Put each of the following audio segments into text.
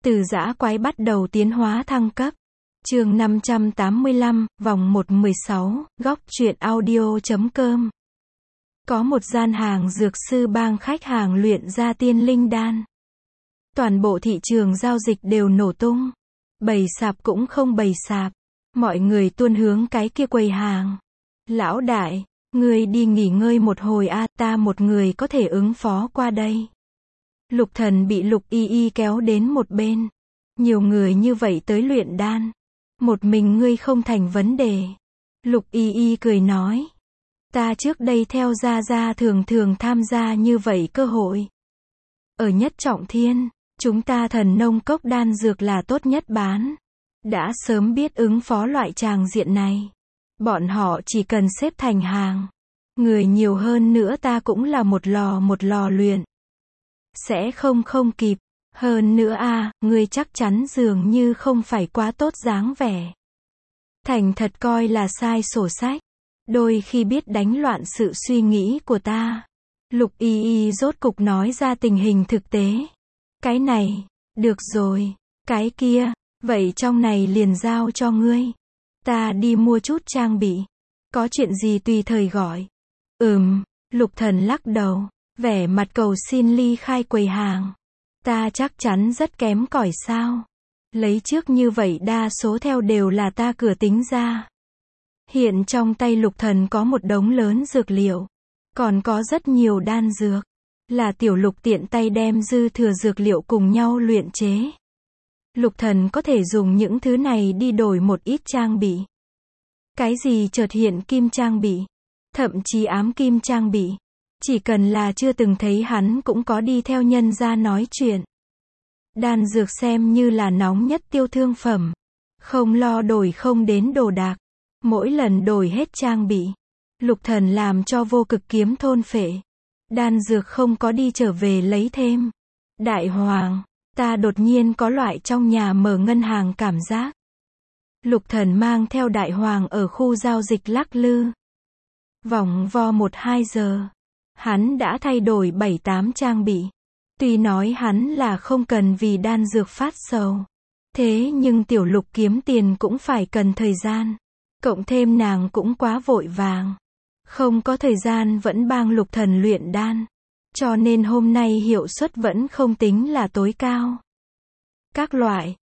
Từ dã quái bắt đầu tiến hóa thăng cấp. Chương 585, vòng 1-16, góc truyện audio.com. Có một gian hàng dược sư bang khách hàng luyện ra tiên linh đan. Toàn bộ thị trường giao dịch đều nổ tung. Bày sạp cũng không bày sạp. Mọi người tuôn hướng cái kia quầy hàng. Lão đại, ngươi đi nghỉ ngơi một hồi a, ta một người có thể ứng phó qua đây. Lục Thần bị Lục Y Y kéo đến một bên. Nhiều người như vậy tới luyện đan. Một mình ngươi không thành vấn đề. Lục Y Y cười nói. Ta trước đây theo Gia Gia thường tham gia như vậy cơ hội. Ở Nhất Trọng Thiên, chúng ta thần nông cốc đan dược là tốt nhất bán. Đã sớm biết ứng phó loại tràng diện này. Bọn họ chỉ cần xếp thành hàng. Người nhiều hơn nữa ta cũng là một lò luyện. Sẽ không kịp. Hơn nữa ngươi chắc chắn dường như không phải quá tốt dáng vẻ. Thành thật coi là sai sổ sách. Đôi khi biết đánh loạn sự suy nghĩ của ta. Lục Y Y rốt cục nói ra tình hình thực tế. Cái này, được rồi. Cái kia, vậy trong này liền giao cho ngươi. Ta đi mua chút trang bị. Có chuyện gì tùy thời gọi. Lục Thần lắc đầu, vẻ mặt cầu xin ly khai quầy hàng. Ta chắc chắn rất kém cỏi sao? Lấy trước như vậy đa số theo đều là ta cửa tính ra. Hiện trong tay Lục Thần có một đống lớn dược liệu. Còn có rất nhiều đan dược. Là Tiểu Lục tiện tay đem dư thừa dược liệu cùng nhau luyện chế. Lục Thần có thể dùng những thứ này đi đổi một ít trang bị. Cái gì chợt hiện kim trang bị. Thậm chí ám kim trang bị. Chỉ cần là chưa từng thấy hắn cũng có đi theo nhân gia nói chuyện. Đan dược xem như là nóng nhất tiêu thương phẩm. Không lo đổi không đến đồ đạc. Mỗi lần đổi hết trang bị. Lục Thần làm cho vô cực kiếm thôn phệ. Đan dược không có đi trở về lấy thêm. Đại Hoàng, ta đột nhiên có loại trong nhà mở ngân hàng cảm giác. Lục Thần mang theo Đại Hoàng ở khu giao dịch lắc lư. Vòng vo 1-2 giờ. Hắn đã thay đổi 7-8 trang bị. Tuy nói hắn là không cần vì đan dược phát sầu. Thế nhưng Tiểu Lục kiếm tiền cũng phải cần thời gian. Cộng thêm nàng cũng quá vội vàng. Không có thời gian vẫn bang Lục Thần luyện đan. Cho nên hôm nay hiệu suất vẫn không tính là tối cao. Các loại,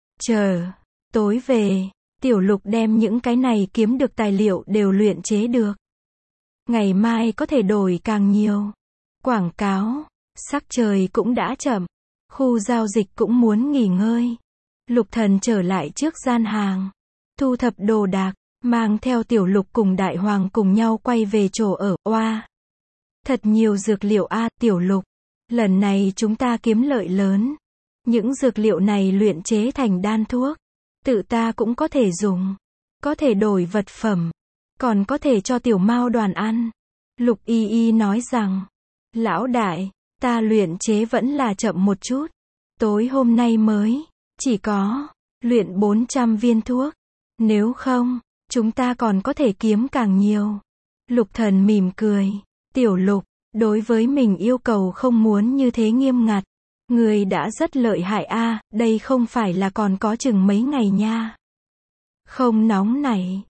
tối về, Tiểu Lục đem những cái này kiếm được tài liệu đều luyện chế được. Ngày mai có thể đổi càng nhiều. Quảng cáo, sắc trời cũng đã chậm. Khu giao dịch cũng muốn nghỉ ngơi. Lục Thần trở lại trước gian hàng. Thu thập đồ đạc, mang theo Tiểu Lục cùng Đại Hoàng cùng nhau quay về chỗ ở. Oa! Thật nhiều dược liệu Tiểu Lục. Lần này chúng ta kiếm lợi lớn. Những dược liệu này luyện chế thành đan thuốc. Tự ta cũng có thể dùng. Có thể đổi vật phẩm. Còn có thể cho Tiểu Mao đoàn ăn. Lục Y Y nói rằng. Lão đại, ta luyện chế vẫn là chậm một chút. Tối hôm nay mới, chỉ có, luyện 400 viên thuốc. Nếu không, chúng ta còn có thể kiếm càng nhiều. Lục Thần mỉm cười. Tiểu Lục, đối với mình yêu cầu không muốn như thế nghiêm ngặt. Người đã rất lợi hại đây không phải là còn có chừng mấy ngày nha. Không nóng này.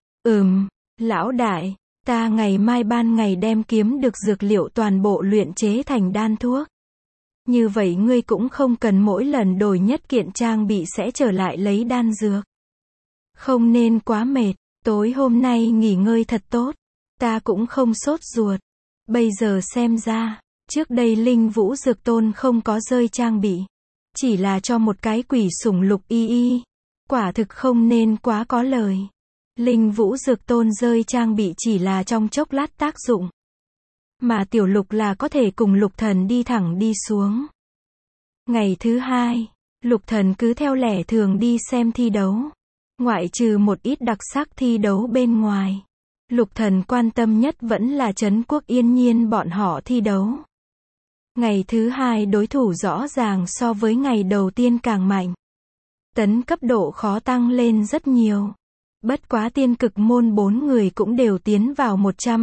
Lão đại, ta ngày mai ban ngày đem kiếm được dược liệu toàn bộ luyện chế thành đan thuốc. Như vậy ngươi cũng không cần mỗi lần đổi nhất kiện trang bị sẽ trở lại lấy đan dược. Không nên quá mệt, tối hôm nay nghỉ ngơi thật tốt. Ta cũng không sốt ruột. Bây giờ xem ra, trước đây Linh Vũ Dược Tôn không có rơi trang bị. Chỉ là cho một cái quỷ sủng Lục Y Y. Quả thực không nên quá có lời. Linh Vũ Dược Tôn rơi trang bị chỉ là trong chốc lát tác dụng. Mà Tiểu Lục là có thể cùng Lục Thần đi thẳng đi xuống. Ngày thứ 2, Lục Thần cứ theo lẽ thường đi xem thi đấu. Ngoại trừ một ít đặc sắc thi đấu bên ngoài. Lục Thần quan tâm nhất vẫn là Trấn Quốc Yên Nhiên bọn họ thi đấu. Ngày thứ 2 đối thủ rõ ràng so với ngày đầu tiên càng mạnh. Tấn cấp độ khó tăng lên rất nhiều. Bất quá tiên cực môn 4 người cũng đều tiến vào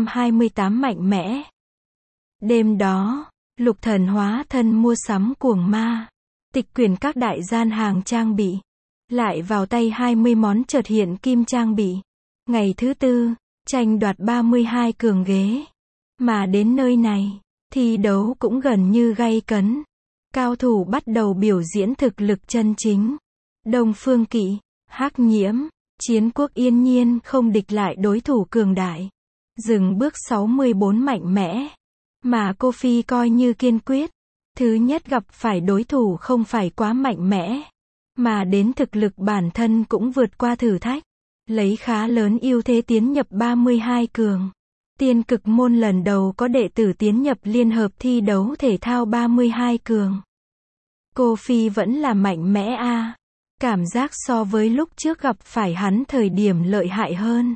128 mạnh mẽ. Đêm đó, Lục Thần hóa thân mua sắm cuồng ma. Tịch quyển các đại gian hàng trang bị. Lại vào tay 20 món chợt hiện kim trang bị. Ngày thứ tư, tranh đoạt 32 cường ghế. Mà đến nơi này, thi đấu cũng gần như gay cấn. Cao thủ bắt đầu biểu diễn thực lực chân chính. Đông Phương Kỵ, Hắc Nhiễm, Chiến Quốc yên nhiên không địch lại đối thủ cường đại. Dừng bước 64 mạnh mẽ. Mà cô Phi coi như kiên quyết. Thứ nhất gặp phải đối thủ không phải quá mạnh mẽ. Mà đến thực lực bản thân cũng vượt qua thử thách. Lấy khá lớn ưu thế tiến nhập 32 cường. Tiên Cực Môn lần đầu có đệ tử tiến nhập liên hợp thi đấu thể thao 32 cường. Cô Phi vẫn là mạnh mẽ a. Cảm giác so với lúc trước gặp phải hắn thời điểm lợi hại hơn.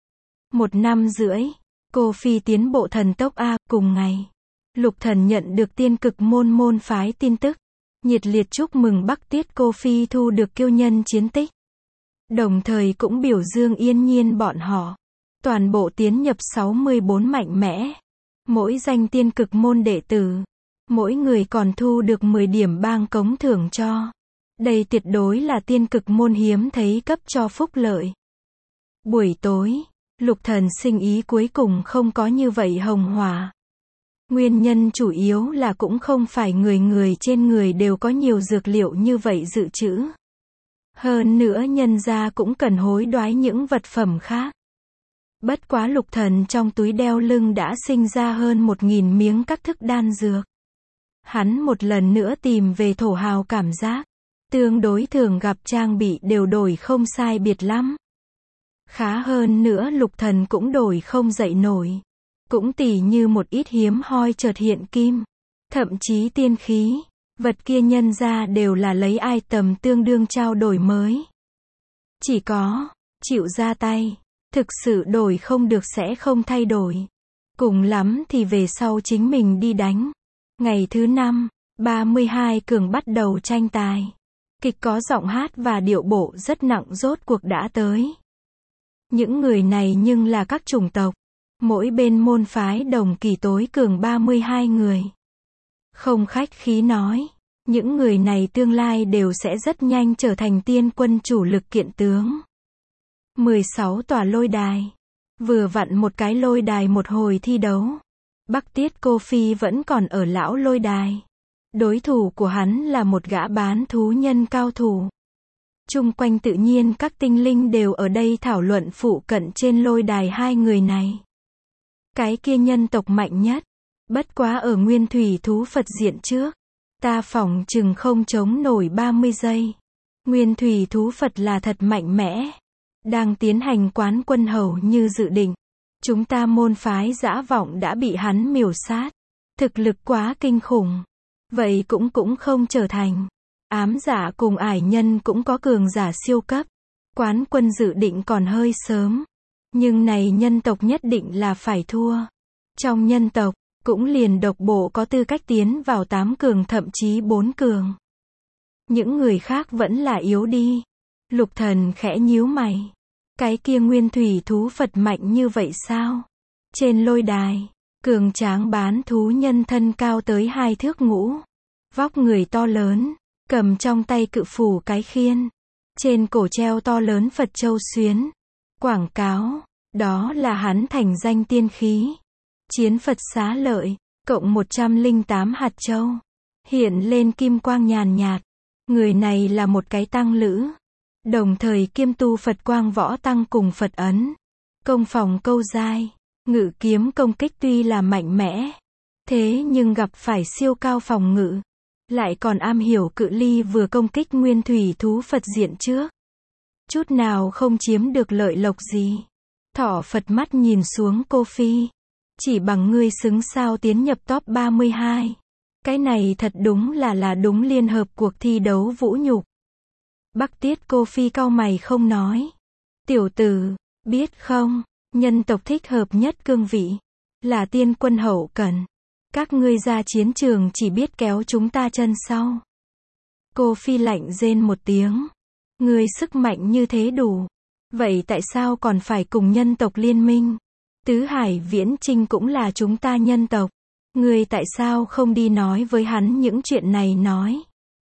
1 năm rưỡi, cô Phi tiến bộ thần tốc a. Cùng ngày, Lục Thần nhận được Tiên Cực Môn môn phái tin tức. Nhiệt liệt chúc mừng Bắc Tiết cô Phi thu được kiêu nhân chiến tích. Đồng thời cũng biểu dương yên nhiên bọn họ. Toàn bộ tiến nhập 64 mạnh mẽ. Mỗi danh Tiên Cực Môn đệ tử. Mỗi người còn thu được 10 điểm bang cống thưởng cho. Đây tuyệt đối là Tiên Cực Môn hiếm thấy cấp cho phúc lợi. Buổi tối, Lục Thần sinh ý cuối cùng không có như vậy hồng hỏa. Nguyên nhân chủ yếu là cũng không phải người người trên người đều có nhiều dược liệu như vậy dự trữ. Hơn nữa nhân gia cũng cần hối đoái những vật phẩm khác. Bất quá Lục Thần trong túi đeo lưng đã sinh ra hơn 1000 miếng các thức đan dược. Hắn một lần nữa tìm về thổ hào cảm giác. Tương đối thường gặp trang bị đều đổi không sai biệt lắm. Khá hơn nữa Lục Thần cũng đổi không dậy nổi. Cũng tỉ như một ít hiếm hoi chợt hiện kim. Thậm chí tiên khí. Vật kia nhân ra đều là lấy item tương đương trao đổi mới. Chỉ có, chịu ra tay. Thực sự đổi không được sẽ không thay đổi. Cùng lắm thì về sau chính mình đi đánh. Ngày thứ 5, 32 cường bắt đầu tranh tài. Kịch có giọng hát và điệu bộ rất nặng rốt cuộc đã tới. Những người này nhưng là các chủng tộc. Mỗi bên môn phái đồng kỳ tối cường 32 người. Không khách khí nói. Những người này tương lai đều sẽ rất nhanh trở thành tiên quân chủ lực kiện tướng. 16 tòa lôi đài. Vừa vặn một cái lôi đài một hồi thi đấu. Bắc Tiết cô Phi vẫn còn ở lão lôi đài. Đối thủ của hắn là một gã bán thú nhân cao thủ. Chung quanh tự nhiên các tinh linh đều ở đây thảo luận phụ cận trên lôi đài hai người này. Cái kia nhân tộc mạnh nhất. Bất quá ở nguyên thủy thú Phật diện trước. Ta phỏng chừng không chống nổi 30 giây. Nguyên thủy thú Phật là thật mạnh mẽ. Đang tiến hành quán quân hầu như dự định. Chúng ta môn phái dã vọng đã bị hắn miểu sát. Thực lực quá kinh khủng. Vậy cũng không trở thành. Ám giả cùng ải nhân cũng có cường giả siêu cấp. Quán quân dự định còn hơi sớm. Nhưng này nhân tộc nhất định là phải thua. Trong nhân tộc, cũng liền độc bộ có tư cách tiến vào 8 cường thậm chí 4 cường. Những người khác vẫn là yếu đi. Lục Thần khẽ nhíu mày. Cái kia nguyên thủy thú Phật mạnh như vậy sao? Trên lôi đài, cường tráng bán thú nhân thân cao tới 2 thước ngũ. Vóc người to lớn, cầm trong tay cự phủ cái khiên. Trên cổ treo to lớn Phật châu xuyến. Quảng cáo, đó là hắn thành danh tiên khí. Chiến Phật xá lợi, cộng 108 hạt châu. Hiện lên kim quang nhàn nhạt. Người này là một cái tăng lữ. Đồng thời kiêm tu Phật quang võ tăng cùng Phật ấn. Công phòng câu giai. Ngự kiếm công kích tuy là mạnh mẽ. Thế nhưng gặp phải siêu cao phòng ngự. Lại còn am hiểu cự ly vừa công kích nguyên thủy thú Phật diện trước. Chút nào không chiếm được lợi lộc gì. Thỏ Phật mắt nhìn xuống cô Phi. Chỉ bằng ngươi xứng sao tiến nhập top 32. Cái này thật đúng là đúng liên hợp cuộc thi đấu vũ nhục. Bắc Tiết cô Phi cau mày không nói. Tiểu tử, biết không, nhân tộc thích hợp nhất cương vị. Là tiên quân hậu cần. Các ngươi ra chiến trường chỉ biết kéo chúng ta chân sau. Cô Phi lạnh rên một tiếng. Ngươi sức mạnh như thế đủ. Vậy tại sao còn phải cùng nhân tộc liên minh? Tứ Hải Viễn Trinh cũng là chúng ta nhân tộc. Ngươi tại sao không đi nói với hắn những chuyện này nói?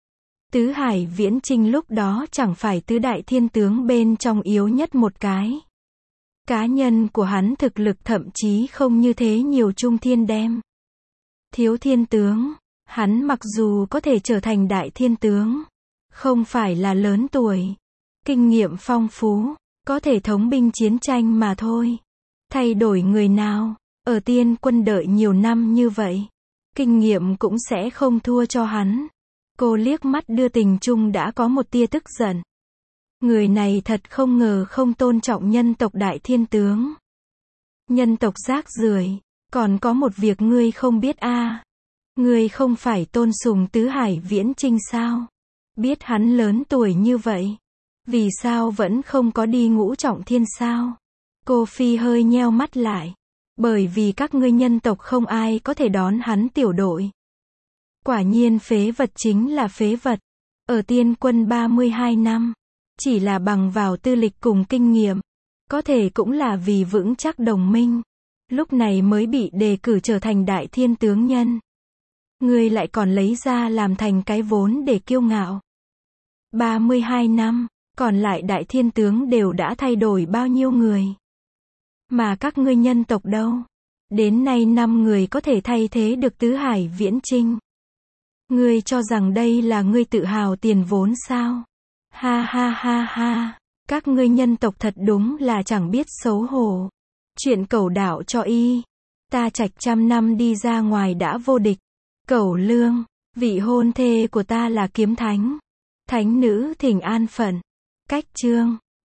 Tứ Hải Viễn Chinh lúc đó chẳng phải tứ đại thiên tướng bên trong yếu nhất một cái. Cá nhân của hắn thực lực thậm chí không như thế nhiều trung thiên đem. Thiếu thiên tướng, hắn mặc dù có thể trở thành đại thiên tướng, không phải là lớn tuổi, kinh nghiệm phong phú, có thể thống binh chiến tranh mà thôi. Thay đổi người nào, ở tiên quân đợi nhiều năm như vậy, kinh nghiệm cũng sẽ không thua cho hắn. Cô liếc mắt đưa tình chung đã có một tia tức giận. Người này thật không ngờ không tôn trọng nhân tộc đại thiên tướng. Nhân tộc rác rưởi, còn có một việc ngươi không biết a. Ngươi không phải tôn sùng Tứ Hải Viễn Chinh sao? Biết hắn lớn tuổi như vậy, vì sao vẫn không có đi ngũ trọng thiên sao? Cô Phi hơi nheo mắt lại. Bởi vì các ngươi nhân tộc không ai có thể đón hắn tiểu đội. Quả nhiên phế vật chính là phế vật. Ở tiên quân 32 năm, chỉ là bằng vào tư lịch cùng kinh nghiệm, có thể cũng là vì vững chắc đồng minh, lúc này mới bị đề cử trở thành đại thiên tướng nhân. Ngươi lại còn lấy ra làm thành cái vốn để kiêu ngạo. 32 năm, còn lại đại thiên tướng đều đã thay đổi bao nhiêu người. Mà các ngươi nhân tộc đâu? Đến nay 5 người có thể thay thế được Tứ Hải Viễn Chinh. Ngươi cho rằng đây là ngươi tự hào tiền vốn sao? Ha ha ha ha, các ngươi nhân tộc thật đúng là chẳng biết xấu hổ. Chuyện cẩu đạo cho y. Ta Trạch trăm năm đi ra ngoài đã vô địch. Cẩu Lương, vị hôn thê của ta là kiếm thánh. Thánh nữ thỉnh an phận. Cách chương